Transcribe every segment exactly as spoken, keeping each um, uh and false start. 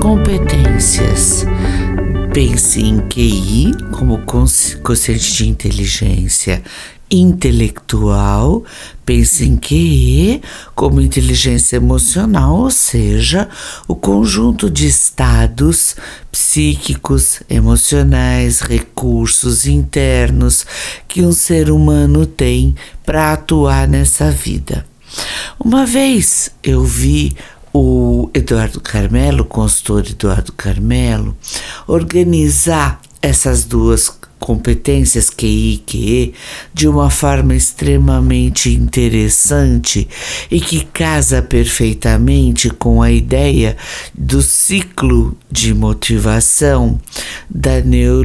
competências. Pense em Q I como quociente de inteligência intelectual, pense em Q E como inteligência emocional, ou seja, o conjunto de estados psíquicos, emocionais, recursos internos que um ser humano tem para atuar nessa vida. Uma vez eu vi o Eduardo Carmelo, o consultor Eduardo Carmelo, organizar essas duas competências, Q I e Q E, de uma forma extremamente interessante e que casa perfeitamente com a ideia do ciclo de motivação da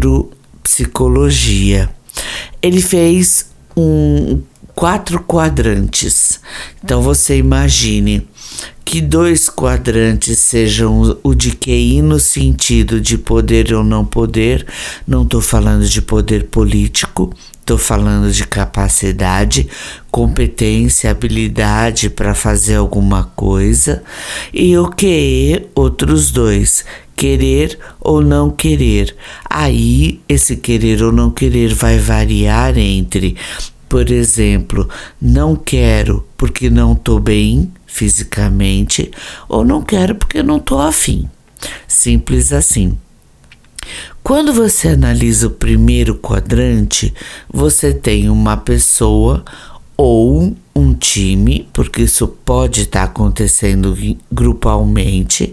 neuropsicologia. Ele fez um, quatro quadrantes. Então você imagine que dois quadrantes sejam o de Q I no sentido de poder ou não poder, não estou falando de poder político, estou falando de capacidade, competência, habilidade para fazer alguma coisa, e o Q E, outros dois, querer ou não querer. Aí esse querer ou não querer vai variar entre, por exemplo, não quero porque não estou bem fisicamente, ou não quero porque não estou afim. Simples assim. Quando você analisa o primeiro quadrante, você tem uma pessoa ou um time, porque isso pode estar acontecendo grupalmente,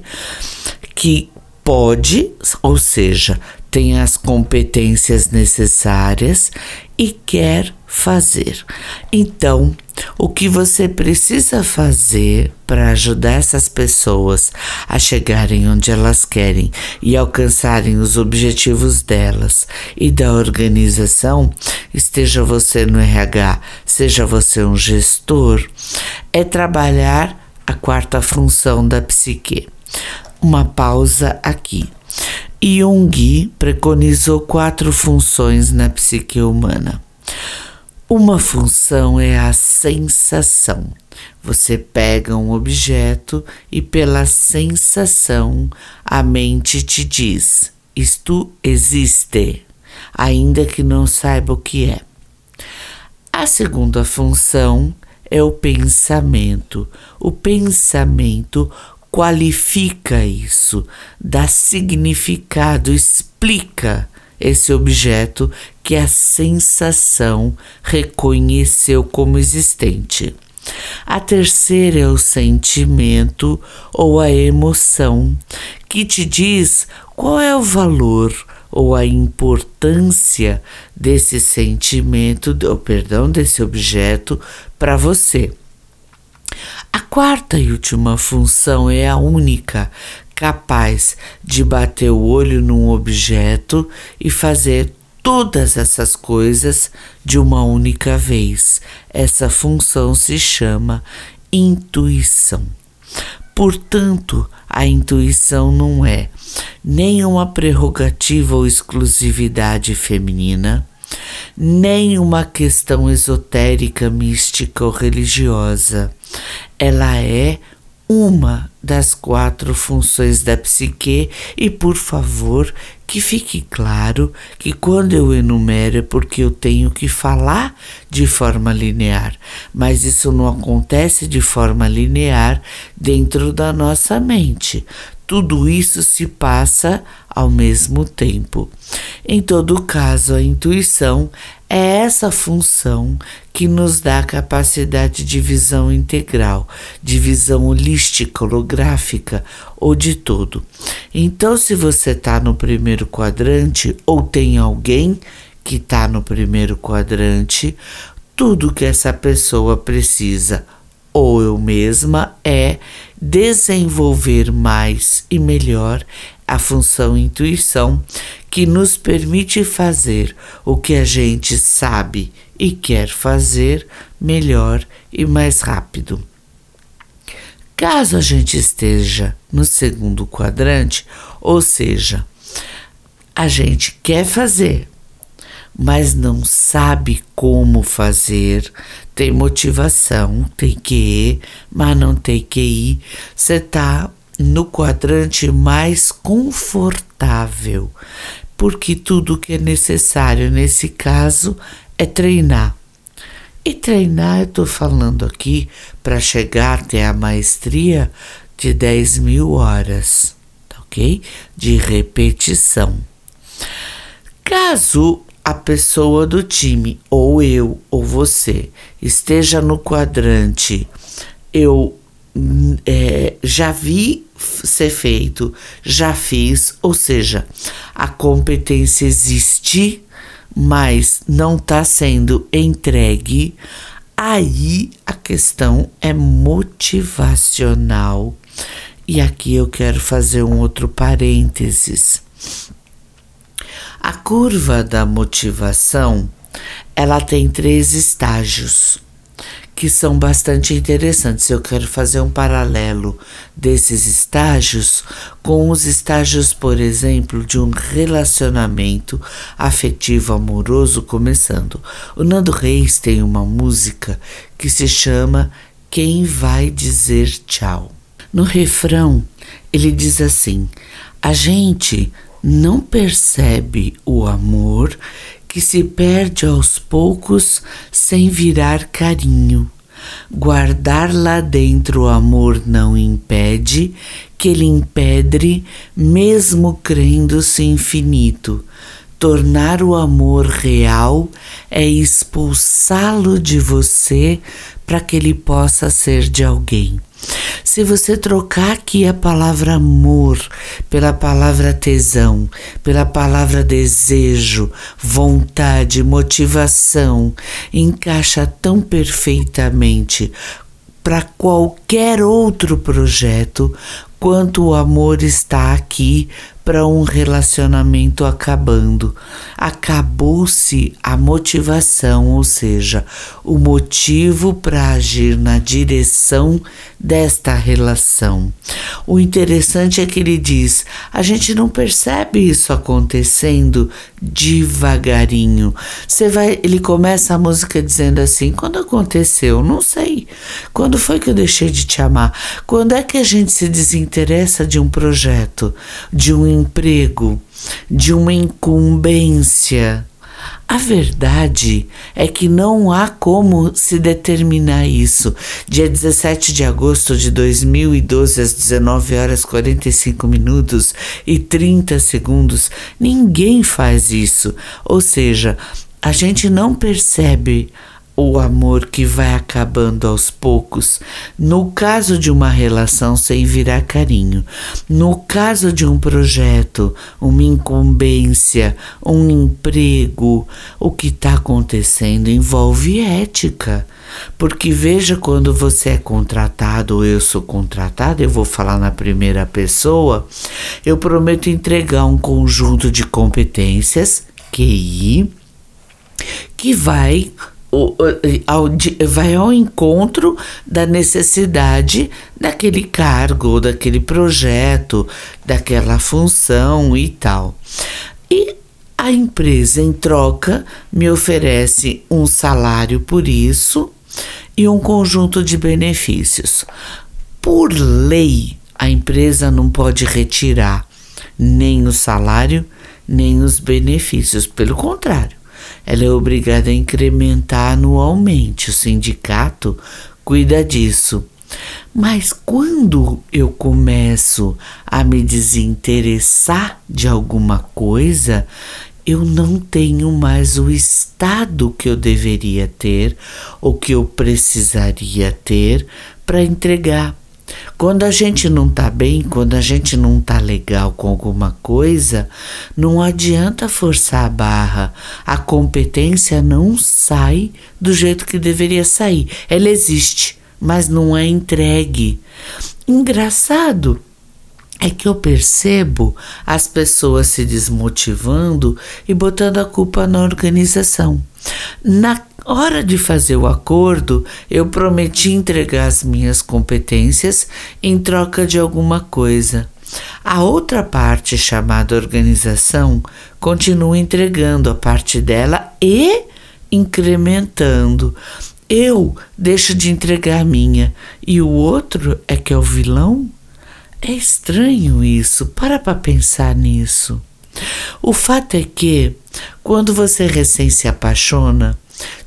que pode, ou seja, tem as competências necessárias e quer fazer. Então, o que você precisa fazer para ajudar essas pessoas a chegarem onde elas querem e alcançarem os objetivos delas e da organização, esteja você no R H, seja você um gestor, é trabalhar a quarta função da psique. Uma pausa aqui. Jung preconizou quatro funções na psique humana. Uma função é a sensação. Você pega um objeto e pela sensação a mente te diz: isto existe, ainda que não saiba o que é. A segunda função é o pensamento. O pensamento qualifica isso, dá significado, explica esse objeto que a sensação reconheceu como existente. A terceira é o sentimento ou a emoção, que te diz qual é o valor ou a importância desse sentimento, ou perdão, desse objeto para você. A quarta e última função é a única, capaz de bater o olho num objeto e fazer todas essas coisas de uma única vez. Essa função se chama intuição. Portanto, a intuição não é nem uma prerrogativa ou exclusividade feminina, nem uma questão esotérica, mística ou religiosa. Ela é uma das quatro funções da psique e, por favor, que fique claro que quando eu enumero é porque eu tenho que falar de forma linear, mas isso não acontece de forma linear dentro da nossa mente. Tudo isso se passa ao mesmo tempo. Em todo caso, a intuição é essa função que nos dá a capacidade de visão integral, de visão holística, holográfica ou de todo. Então, se você está no primeiro quadrante ou tem alguém que está no primeiro quadrante, tudo que essa pessoa precisa, ou eu mesma, é desenvolver mais e melhor a função intuição, que nos permite fazer o que a gente sabe e quer fazer melhor e mais rápido. Caso a gente esteja no segundo quadrante, ou seja, a gente quer fazer, mas não sabe como fazer, tem motivação, tem Q E, mas não tem Q I, você está no quadrante mais confortável, porque tudo que é necessário nesse caso é treinar. E treinar, eu estou falando aqui, para chegar até a maestria de dez mil horas, ok? De repetição. Caso a pessoa do time, ou eu, ou você, esteja no quadrante, eu é, já vi ser feito, já fiz, ou seja, a competência existe, mas não está sendo entregue, aí a questão é motivacional. E aqui eu quero fazer um outro parênteses. A curva da motivação, ela tem três estágios que são bastante interessantes. Eu quero fazer um paralelo desses estágios com os estágios, por exemplo, de um relacionamento afetivo amoroso começando. O Nando Reis tem uma música que se chama Quem Vai Dizer Tchau. No refrão, ele diz assim: a gente não percebe o amor que se perde aos poucos sem virar carinho. Guardar lá dentro o amor não impede que ele impedre, mesmo crendo-se infinito. Tornar o amor real é expulsá-lo de você para que ele possa ser de alguém. Se você trocar aqui a palavra amor pela palavra tesão, pela palavra desejo, vontade, motivação, encaixa tão perfeitamente para qualquer outro projeto quanto o amor está aqui para um relacionamento acabando. Acabou-se a motivação, ou seja, o motivo para agir na direção desta relação. O interessante é que ele diz, a gente não percebe isso acontecendo devagarinho. Você vai, ele começa a música dizendo assim, quando aconteceu? Não sei. Quando foi que eu deixei de te amar? Quando é que a gente se desinteressa de um projeto, de um emprego, de uma incumbência? A verdade é que não há como se determinar isso. Dia dezessete de agosto de dois mil e doze, às dezenove horas e quarenta e cinco minutos e trinta segundos, ninguém faz isso. Ou seja, a gente não percebe o amor que vai acabando aos poucos, no caso de uma relação sem virar carinho, no caso de um projeto, uma incumbência, um emprego, o que está acontecendo envolve ética. Porque veja, quando você é contratado ou eu sou contratada, eu vou falar na primeira pessoa, eu prometo entregar um conjunto de competências, Q I, que vai Ao, vai ao encontro da necessidade daquele cargo, daquele projeto, daquela função e tal. E a empresa, em troca, me oferece um salário por isso e um conjunto de benefícios. Por lei, a empresa não pode retirar nem o salário, nem os benefícios, pelo contrário. Ela é obrigada a incrementar anualmente. O sindicato cuida disso. Mas quando eu começo a me desinteressar de alguma coisa, eu não tenho mais o estado que eu deveria ter ou que eu precisaria ter para entregar. Quando a gente não tá bem, quando a gente não tá legal com alguma coisa, não adianta forçar a barra. A competência não sai do jeito que deveria sair. Ela existe, mas não é entregue. Engraçado é que eu percebo as pessoas se desmotivando e botando a culpa na organização. Na hora de fazer o acordo, eu prometi entregar as minhas competências em troca de alguma coisa. A outra parte, chamada organização, continua entregando a parte dela e incrementando. Eu deixo de entregar a minha e o outro é que é o vilão? É estranho isso, para para pensar nisso. O fato é que, quando você recém se apaixona,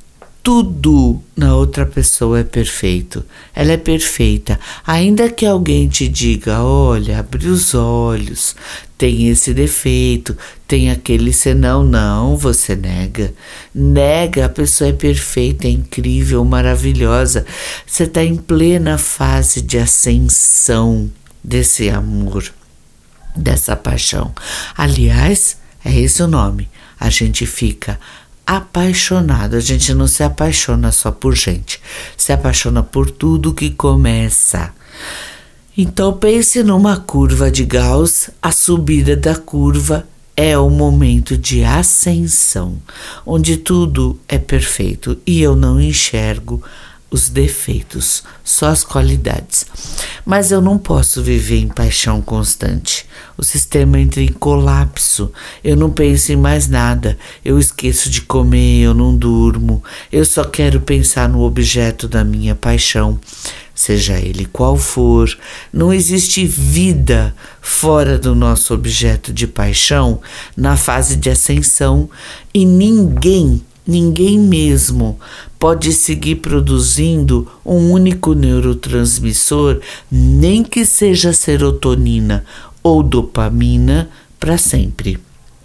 tudo na outra pessoa é perfeito. Ela é perfeita. Ainda que alguém te diga, olha, abre os olhos, tem esse defeito, tem aquele senão, não, você nega. Nega, a pessoa é perfeita, é incrível, maravilhosa. Você está em plena fase de ascensão desse amor, dessa paixão. Aliás, é esse o nome. A gente fica apaixonado, a gente não se apaixona só por gente, se apaixona por tudo que começa. Então pense numa curva de Gauss, a subida da curva é o momento de ascensão, onde tudo é perfeito e eu não enxergo os defeitos, só as qualidades. Mas eu não posso viver em paixão constante. O sistema entra em colapso. Eu não penso em mais nada. Eu esqueço de comer, eu não durmo. Eu só quero pensar no objeto da minha paixão, seja ele qual for. Não existe vida fora do nosso objeto de paixão na fase de ascensão e ninguém Ninguém mesmo pode seguir produzindo um único neurotransmissor, nem que seja serotonina ou dopamina, para sempre.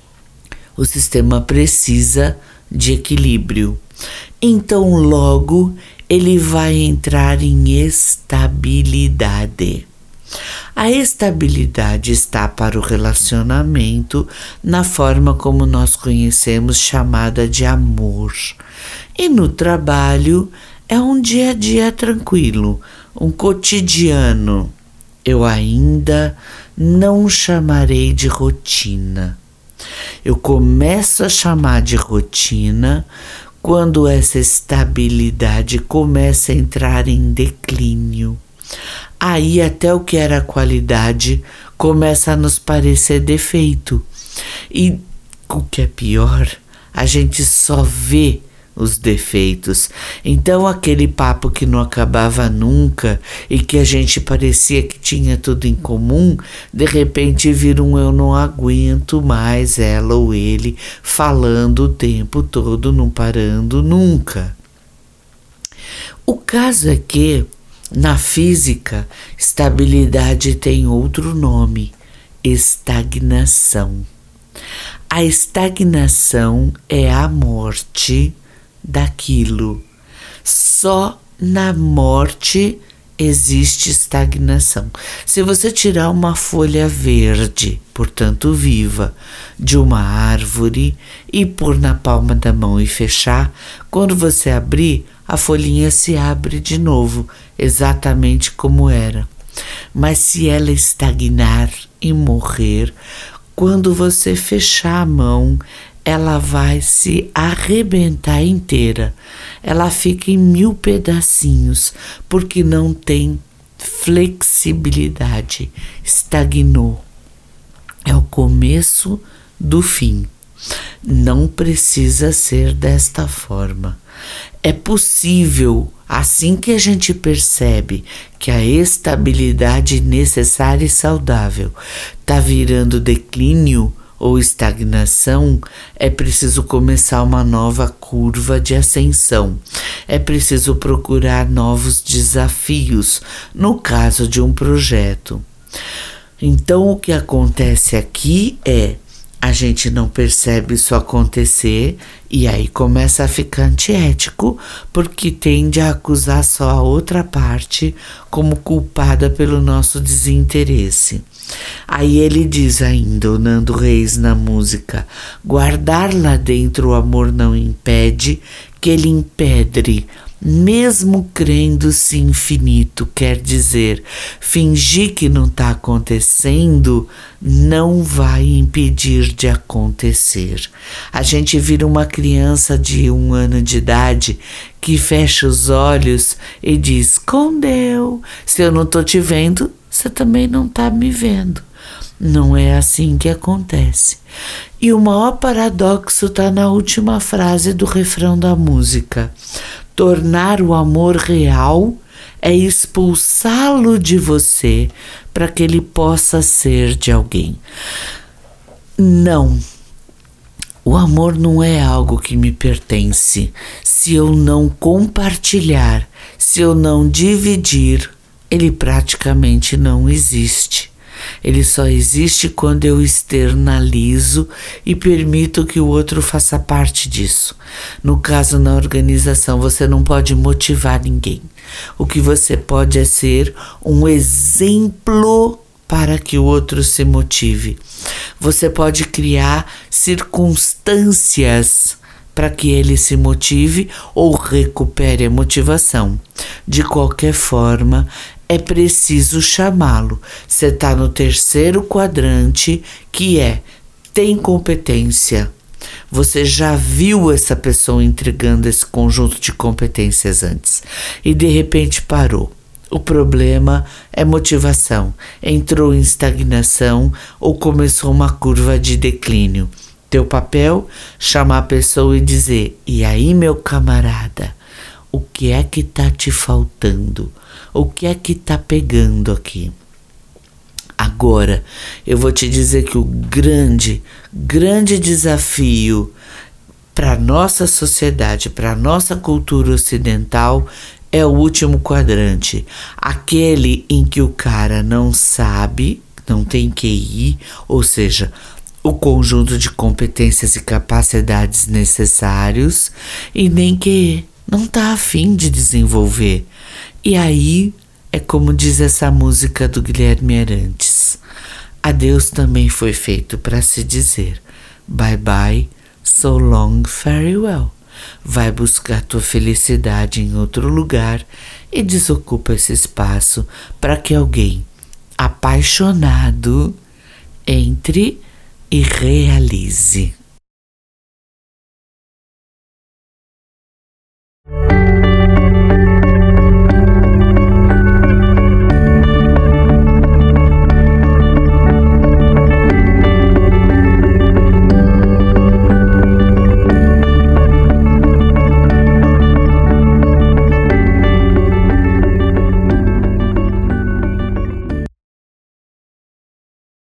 O sistema precisa de equilíbrio. Então, logo, ele vai entrar em estabilidade. A estabilidade está para o relacionamento na forma como nós conhecemos, chamada de amor. E no trabalho é um dia a dia tranquilo, um cotidiano. Eu ainda não chamarei de rotina. Eu começo a chamar de rotina quando essa estabilidade começa a entrar em declínio. Aí até o que era qualidade começa a nos parecer defeito. E o que é pior, a gente só vê os defeitos. Então aquele papo que não acabava nunca e que a gente parecia que tinha tudo em comum, de repente vira um eu não aguento mais ela ou ele falando o tempo todo, não parando nunca. O caso é que na física, estabilidade tem outro nome: estagnação. A estagnação é a morte daquilo. Só na morte existe estagnação. Se você tirar uma folha verde, portanto viva, de uma árvore e pôr na palma da mão e fechar, quando você abrir, a folhinha se abre de novo, exatamente como era. Mas se ela estagnar e morrer, quando você fechar a mão, ela vai se arrebentar inteira. Ela fica em mil pedacinhos, porque não tem flexibilidade. Estagnou. É o começo do fim. Não precisa ser desta forma. É possível, assim que a gente percebe que a estabilidade necessária e saudável está virando declínio ou estagnação, é preciso começar uma nova curva de ascensão. É preciso procurar novos desafios, no caso de um projeto. Então, o que acontece aqui é a gente não percebe isso acontecer e aí começa a ficar antiético, porque tende a acusar só a outra parte como culpada pelo nosso desinteresse. Aí ele diz ainda, o Nando Reis na música: guardar lá dentro o amor não impede que ele empedre, mesmo crendo-se infinito. Quer dizer, fingir que não está acontecendo não vai impedir de acontecer. A gente vira uma criança de um ano de idade que fecha os olhos e diz: escondeu, se eu não estou te vendo, você também não está me vendo. Não é assim que acontece. E o maior paradoxo está na última frase do refrão da música: tornar o amor real é expulsá-lo de você para que ele possa ser de alguém. Não. O amor não é algo que me pertence. Se eu não compartilhar, se eu não dividir, ele praticamente não existe. Ele só existe quando eu externalizo e permito que o outro faça parte disso. No caso, na organização, você não pode motivar ninguém. O que você pode é ser um exemplo para que o outro se motive. Você pode criar circunstâncias para que ele se motive ou recupere a motivação. De qualquer forma, é preciso chamá-lo. Você está no terceiro quadrante, que é tem competência. Você já viu essa pessoa entregando esse conjunto de competências antes e de repente parou. O problema é motivação. Entrou em estagnação ou começou uma curva de declínio. Teu papel, chamar a pessoa e dizer: e aí, meu camarada, o que é que tá te faltando? O que é que tá pegando aqui? Agora, eu vou te dizer que o grande, grande desafio para nossa sociedade, para nossa cultura ocidental, é o último quadrante. Aquele em que o cara não sabe, não tem Q I, ou seja, o conjunto de competências e capacidades necessários, e nem que não tá afim de desenvolver. E aí é como diz essa música do Guilherme Arantes: adeus também foi feito para se dizer bye bye, so long, farewell. Vai buscar tua felicidade em outro lugar e desocupa esse espaço para que alguém apaixonado entre e realize.